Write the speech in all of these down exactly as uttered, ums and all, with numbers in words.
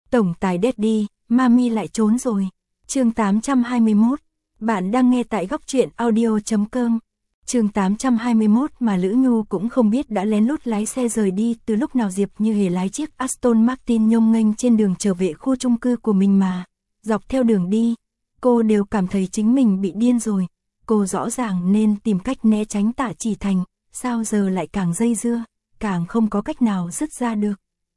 Tổng tài Daddy, Mami lại trốn rồi. Chương tám trăm hai mươi mốt. Bạn đang nghe tại góc truyện audio chấm com. Chương tám trăm hai mươi mốt mà Lữ Nhu cũng không biết đã lén lút lái xe rời đi từ lúc nào Diệp Như Hề lái chiếc Aston Martin nhông nghênh trên đường trở về khu chung cư của mình mà. Dọc theo đường đi, cô đều cảm thấy chính mình bị điên rồi. Cô rõ ràng nên tìm cách né tránh Tạ Chỉ Thành, sao giờ lại càng dây dưa, càng không có cách nào dứt ra được.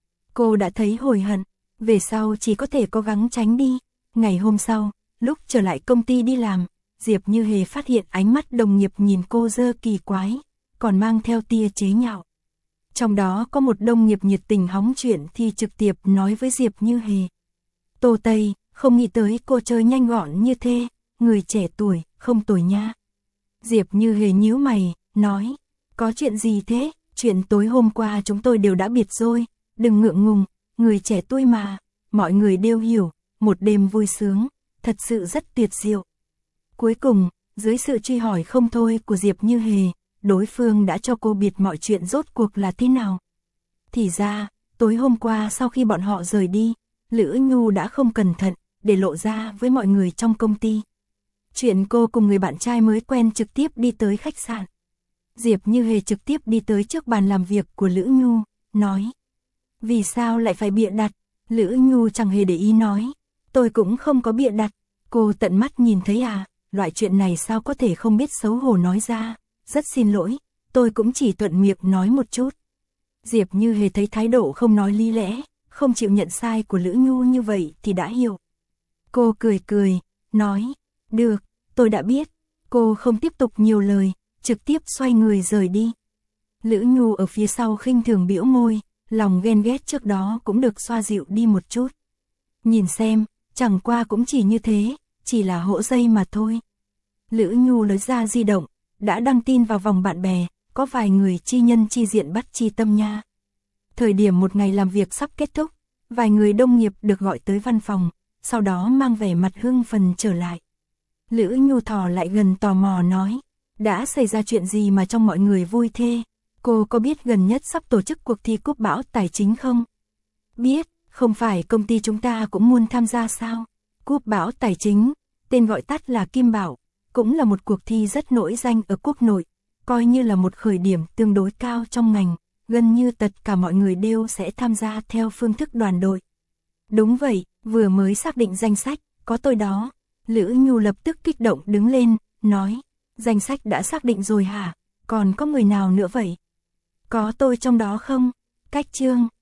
Cô đã thấy hối hận, về sau chỉ có thể cố gắng tránh đi. Ngày hôm sau, lúc trở lại công ty đi làm, Diệp Như Hề phát hiện ánh mắt đồng nghiệp nhìn cô dơ kỳ quái, còn mang theo tia chế nhạo. Trong đó có một đồng nghiệp nhiệt tình hóng chuyện thì trực tiếp nói với Diệp Như Hề: Tô Tây, không nghĩ tới cô chơi nhanh gọn như thế, người trẻ tuổi, không tồi nha. Diệp Như Hề nhíu mày, nói: Có chuyện gì thế? Chuyện tối hôm qua chúng tôi đều đã biệt rồi, đừng ngượng ngùng, người trẻ tuổi mà, mọi người đều hiểu, một đêm vui sướng, thật sự rất tuyệt diệu. Cuối cùng, dưới sự truy hỏi không thôi của Diệp Như Hề, đối phương đã cho cô biết mọi chuyện rốt cuộc là thế nào. Thì ra, tối hôm qua sau khi bọn họ rời đi, Lữ Nhu đã không cẩn thận, để lộ ra với mọi người trong công ty. Chuyện cô cùng người bạn trai mới quen trực tiếp đi tới khách sạn. Diệp Như Hề trực tiếp đi tới trước bàn làm việc của Lữ Nhu, nói: Vì sao lại phải bịa đặt? Lữ Nhu chẳng hề để ý nói: Tôi cũng không có bịa đặt, cô tận mắt nhìn thấy à, loại chuyện này sao có thể không biết xấu hổ nói ra, rất xin lỗi, tôi cũng chỉ thuận miệng nói một chút. Diệp Như Hề thấy thái độ không nói lý lẽ, không chịu nhận sai của Lữ Nhu như vậy thì đã hiểu. Cô cười cười, nói: Được, tôi đã biết. Cô không tiếp tục nhiều lời, trực tiếp xoay người rời đi. Lữ Nhu ở phía sau khinh thường bĩu môi, lòng ghen ghét trước đó cũng được xoa dịu đi một chút. Nhìn xem, chẳng qua cũng chỉ như thế, chỉ là hỗ dây mà thôi. Lữ Nhu lấy ra di động, đã đăng tin vào vòng bạn bè, có vài người chi nhân chi diện bắt chi tâm nha. Thời điểm một ngày làm việc sắp kết thúc, vài người đồng nghiệp được gọi tới văn phòng, sau đó mang vẻ mặt hưng phấn trở lại. Lữ Nhu thò lại gần tò mò nói: Đã xảy ra chuyện gì mà trong mọi người vui thế? Cô có biết gần nhất sắp tổ chức cuộc thi cúp bão tài chính không? Biết, không phải công ty chúng ta cũng muốn tham gia sao? Cúp bão tài chính, tên gọi tắt là Kim Bảo, cũng là một cuộc thi rất nổi danh ở quốc nội, coi như là một khởi điểm tương đối cao trong ngành, gần như tất cả mọi người đều sẽ tham gia theo phương thức đoàn đội. Đúng vậy, vừa mới xác định danh sách, có tôi đó. Lữ Nhu lập tức kích động đứng lên, nói: Danh sách đã xác định rồi hả? Còn có người nào nữa vậy? Có tôi trong đó không? Cách chương,